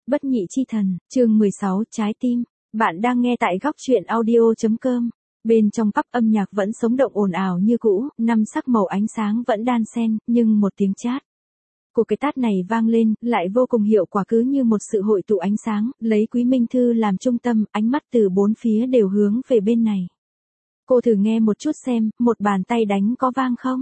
Bất nhị chi thần, chương 16, trái tim. Bạn đang nghe tại góc truyện audio.com. Bên trong pub âm nhạc vẫn sống động ồn ào như cũ, năm sắc màu ánh sáng vẫn đan xen, nhưng một tiếng chát của cái tát này vang lên, lại vô cùng hiệu quả, cứ như một sự hội tụ ánh sáng, lấy Quý Minh Thư làm trung tâm, ánh mắt từ bốn phía đều hướng về bên này. Cô thử nghe một chút xem, một bàn tay đánh có vang không?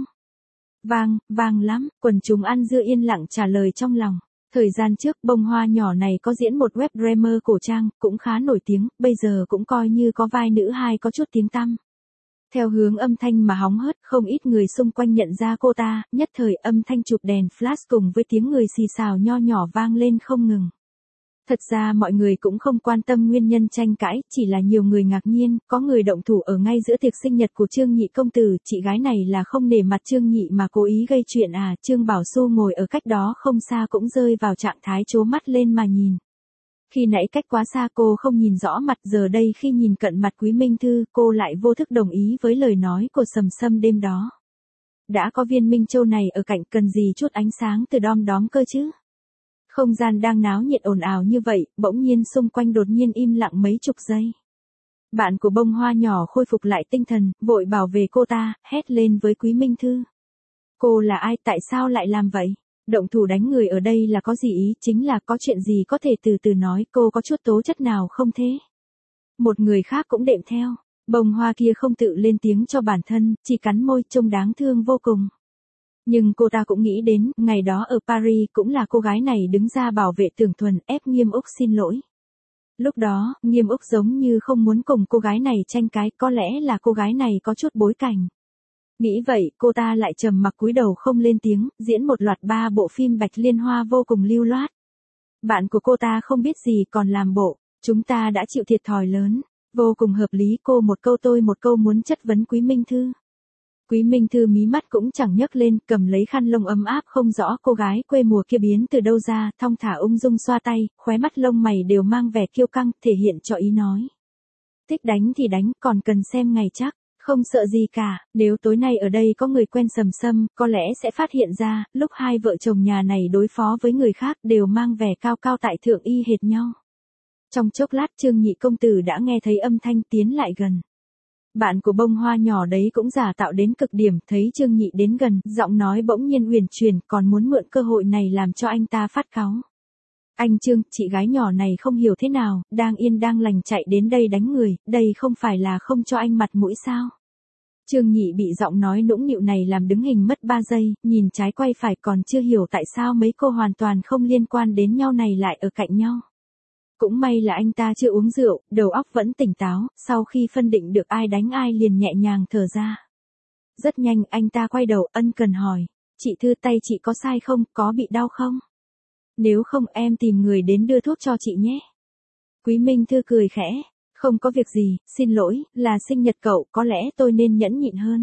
Vang, vang lắm, quần chúng ăn dưa yên lặng trả lời trong lòng. Thời gian trước, bông hoa nhỏ này có diễn một web drama cổ trang, cũng khá nổi tiếng, bây giờ cũng coi như có vai nữ hai có chút tiếng tăm. Theo hướng âm thanh mà hóng hớt, không ít người xung quanh nhận ra cô ta, nhất thời âm thanh chụp đèn flash cùng với tiếng người xì xào nho nhỏ vang lên không ngừng. Thật ra mọi người cũng không quan tâm nguyên nhân tranh cãi, chỉ là nhiều người ngạc nhiên, có người động thủ ở ngay giữa tiệc sinh nhật của Trương Nhị công tử, chị gái này là không nể mặt Trương Nhị mà cố ý gây chuyện à? Trương Bảo Xu ngồi ở cách đó không xa cũng rơi vào trạng thái trố mắt lên mà nhìn. Khi nãy cách quá xa cô không nhìn rõ mặt, giờ đây khi nhìn cận mặt Quý Minh Thư, cô lại vô thức đồng ý với lời nói của Sầm Sâm đêm đó. Đã có viên Minh Châu này ở cạnh, cần gì chút ánh sáng từ đom đóm cơ chứ? Không gian đang náo nhiệt ồn ào như vậy, bỗng nhiên xung quanh đột nhiên im lặng mấy chục giây. Bạn của bông hoa nhỏ khôi phục lại tinh thần, vội bảo vệ cô ta, hét lên với Quý Minh Thư. Cô là ai, tại sao lại làm vậy? Động thủ đánh người ở đây là có gì ý, chính là có chuyện gì có thể từ từ nói, cô có chút tố chất nào không thế? Một người khác cũng đệm theo, bông hoa kia không tự lên tiếng cho bản thân, chỉ cắn môi trông đáng thương vô cùng. Nhưng cô ta cũng nghĩ đến, ngày đó ở Paris cũng là cô gái này đứng ra bảo vệ Tưởng Thuần, ép Nghiêm Úc xin lỗi. Lúc đó, Nghiêm Úc giống như không muốn cùng cô gái này tranh cái, có lẽ là cô gái này có chút bối cảnh. Nghĩ vậy, cô ta lại trầm mặc cúi đầu không lên tiếng, diễn một loạt 3 bộ phim Bạch Liên Hoa vô cùng lưu loát. Bạn của cô ta không biết gì còn làm bộ, chúng ta đã chịu thiệt thòi lớn, vô cùng hợp lý, cô một câu tôi một câu muốn chất vấn Quý Minh Thư. Quý Minh Thư mí mắt cũng chẳng nhấc lên, cầm lấy khăn lông ấm áp không rõ cô gái quê mùa kia biến từ đâu ra, thong thả ung dung xoa tay, khóe mắt lông mày đều mang vẻ kiêu căng, thể hiện cho ý nói. Thích đánh thì đánh, còn cần xem ngày chắc, không sợ gì cả, nếu tối nay ở đây có người quen Sầm Sâm, có lẽ sẽ phát hiện ra, lúc hai vợ chồng nhà này đối phó với người khác đều mang vẻ cao cao tại thượng y hệt nhau. Trong chốc lát Trương Nhị công tử đã nghe thấy âm thanh tiến lại gần. Bạn của bông hoa nhỏ đấy cũng giả tạo đến cực điểm, thấy Trương Nhị đến gần, giọng nói bỗng nhiên uyển chuyển, còn muốn mượn cơ hội này làm cho anh ta phát cáu. Anh Trương, chị gái nhỏ này không hiểu thế nào, đang yên đang lành chạy đến đây đánh người, đây không phải là không cho anh mặt mũi sao? Trương Nhị bị giọng nói nũng nịu này làm đứng hình mất 3 giây, nhìn trái quay phải còn chưa hiểu tại sao mấy cô hoàn toàn không liên quan đến nhau này lại ở cạnh nhau. Cũng may là anh ta chưa uống rượu, đầu óc vẫn tỉnh táo, sau khi phân định được ai đánh ai liền nhẹ nhàng thở ra. Rất nhanh anh ta quay đầu ân cần hỏi, chị Thư tay chị có sai không, có bị đau không? Nếu không em tìm người đến đưa thuốc cho chị nhé. Quý Minh Thư cười khẽ, không có việc gì, xin lỗi, là sinh nhật cậu, có lẽ tôi nên nhẫn nhịn hơn.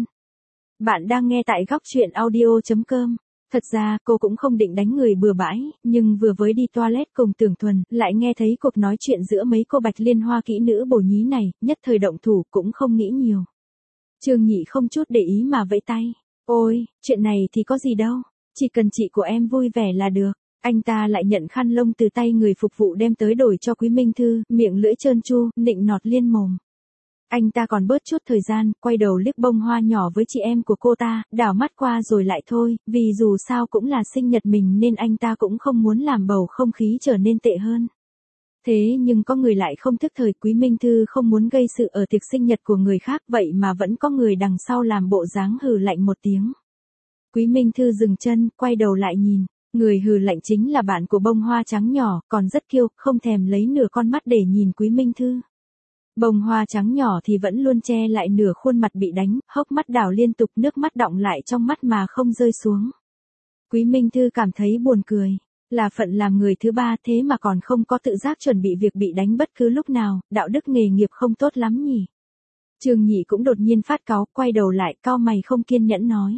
Bạn đang nghe tại góc truyện audio.com. Thật ra, cô cũng không định đánh người bừa bãi, nhưng vừa mới đi toilet cùng Tưởng Thuần, lại nghe thấy cuộc nói chuyện giữa mấy cô Bạch Liên Hoa kỹ nữ bổ nhí này, nhất thời động thủ cũng không nghĩ nhiều. Trương Nhị không chút để ý mà vẫy tay. Ôi, chuyện này thì có gì đâu, chỉ cần chị của em vui vẻ là được. Anh ta lại nhận khăn lông từ tay người phục vụ đem tới đổi cho Quý Minh Thư, miệng lưỡi trơn tru, nịnh nọt liên mồm. Anh ta còn bớt chút thời gian, quay đầu liếc bông hoa nhỏ với chị em của cô ta, đảo mắt qua rồi lại thôi, vì dù sao cũng là sinh nhật mình nên anh ta cũng không muốn làm bầu không khí trở nên tệ hơn. Thế nhưng có người lại không thức thời, Quý Minh Thư không muốn gây sự ở tiệc sinh nhật của người khác, vậy mà vẫn có người đằng sau làm bộ dáng hừ lạnh một tiếng. Quý Minh Thư dừng chân, quay đầu lại nhìn. Người hừ lạnh chính là bạn của bông hoa trắng nhỏ, còn rất kiêu, không thèm lấy nửa con mắt để nhìn Quý Minh Thư. Bông hoa trắng nhỏ thì vẫn luôn che lại nửa khuôn mặt bị đánh, hốc mắt đảo liên tục, nước mắt đọng lại trong mắt mà không rơi xuống. Quý Minh Thư cảm thấy buồn cười, là phận làm người thứ ba thế mà còn không có tự giác chuẩn bị việc bị đánh bất cứ lúc nào, đạo đức nghề nghiệp không tốt lắm nhỉ. Trương Nhị cũng đột nhiên phát cáu, quay đầu lại, cau mày không kiên nhẫn nói.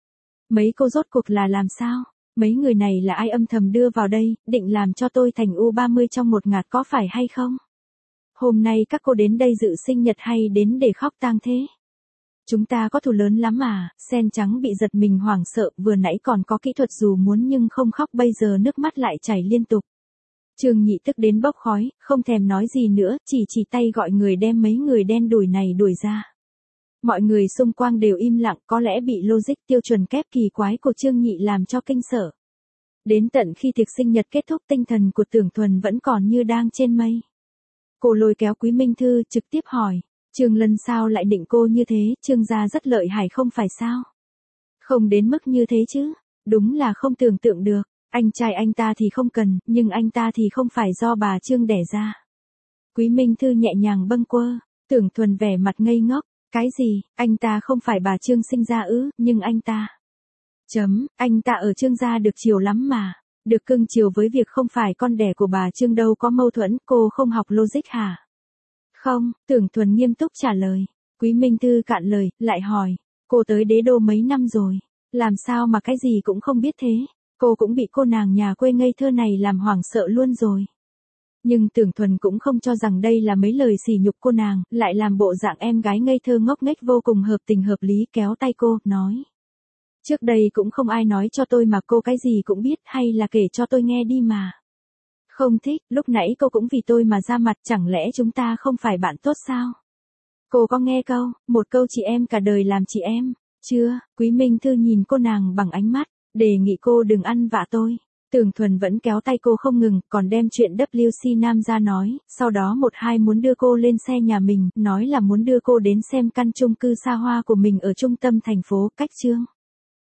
Mấy cô rốt cuộc là làm sao? Mấy người này là ai âm thầm đưa vào đây, định làm cho tôi thành U30 trong một ngạt có phải hay không? Hôm nay các cô đến đây dự sinh nhật hay đến để khóc tang thế? Chúng ta có thù lớn lắm à? Sen trắng bị giật mình hoảng sợ, vừa nãy còn có kỹ thuật dù muốn nhưng không khóc, bây giờ nước mắt lại chảy liên tục. Trương Nhị tức đến bốc khói, không thèm nói gì nữa, chỉ tay gọi người đem mấy người đen đủi này đuổi ra. Mọi người xung quanh đều im lặng, có lẽ bị logic tiêu chuẩn kép kỳ quái của Trương Nhị làm cho kinh sợ. Đến tận khi tiệc sinh nhật kết thúc, tinh thần của Tưởng Thuần vẫn còn như đang trên mây. Cô lôi kéo Quý Minh Thư trực tiếp hỏi, Trương Lân sao lại định cô như thế, Trương gia rất lợi hại không phải sao? Không đến mức như thế chứ, đúng là không tưởng tượng được, anh trai anh ta thì không cần, nhưng anh ta thì không phải do bà Trương đẻ ra. Quý Minh Thư nhẹ nhàng bâng quơ, Tưởng Thuần vẻ mặt ngây ngốc, cái gì, anh ta không phải bà Trương sinh ra ư, nhưng anh ta. Anh ta ở Trương gia được chiều lắm mà, được cưng chiều với việc không phải con đẻ của bà Trương đâu có mâu thuẫn, cô không học logic hả? Không, Tưởng Thuần nghiêm túc trả lời. Quý Minh Thư cạn lời, lại hỏi, cô tới đế đô mấy năm rồi, làm sao mà cái gì cũng không biết thế, cô cũng bị cô nàng nhà quê ngây thơ này làm hoảng sợ luôn rồi. Nhưng Tưởng Thuần cũng không cho rằng đây là mấy lời sỉ nhục cô nàng, lại làm bộ dạng em gái ngây thơ ngốc nghếch vô cùng hợp tình hợp lý, kéo tay cô, nói. Trước đây cũng không ai nói cho tôi mà cô cái gì cũng biết, hay là kể cho tôi nghe đi mà. Không thích, lúc nãy cô cũng vì tôi mà ra mặt, chẳng lẽ chúng ta không phải bạn tốt sao? Cô có nghe một câu chị em cả đời làm chị em, chưa? Quý Minh Thư nhìn cô nàng bằng ánh mắt, đề nghị cô đừng ăn vạ tôi. Tưởng Thuần vẫn kéo tay cô không ngừng, còn đem chuyện WC Nam ra nói, sau đó một hai muốn đưa cô lên xe nhà mình, nói là muốn đưa cô đến xem căn chung cư xa hoa của mình ở trung tâm thành phố, cách Trương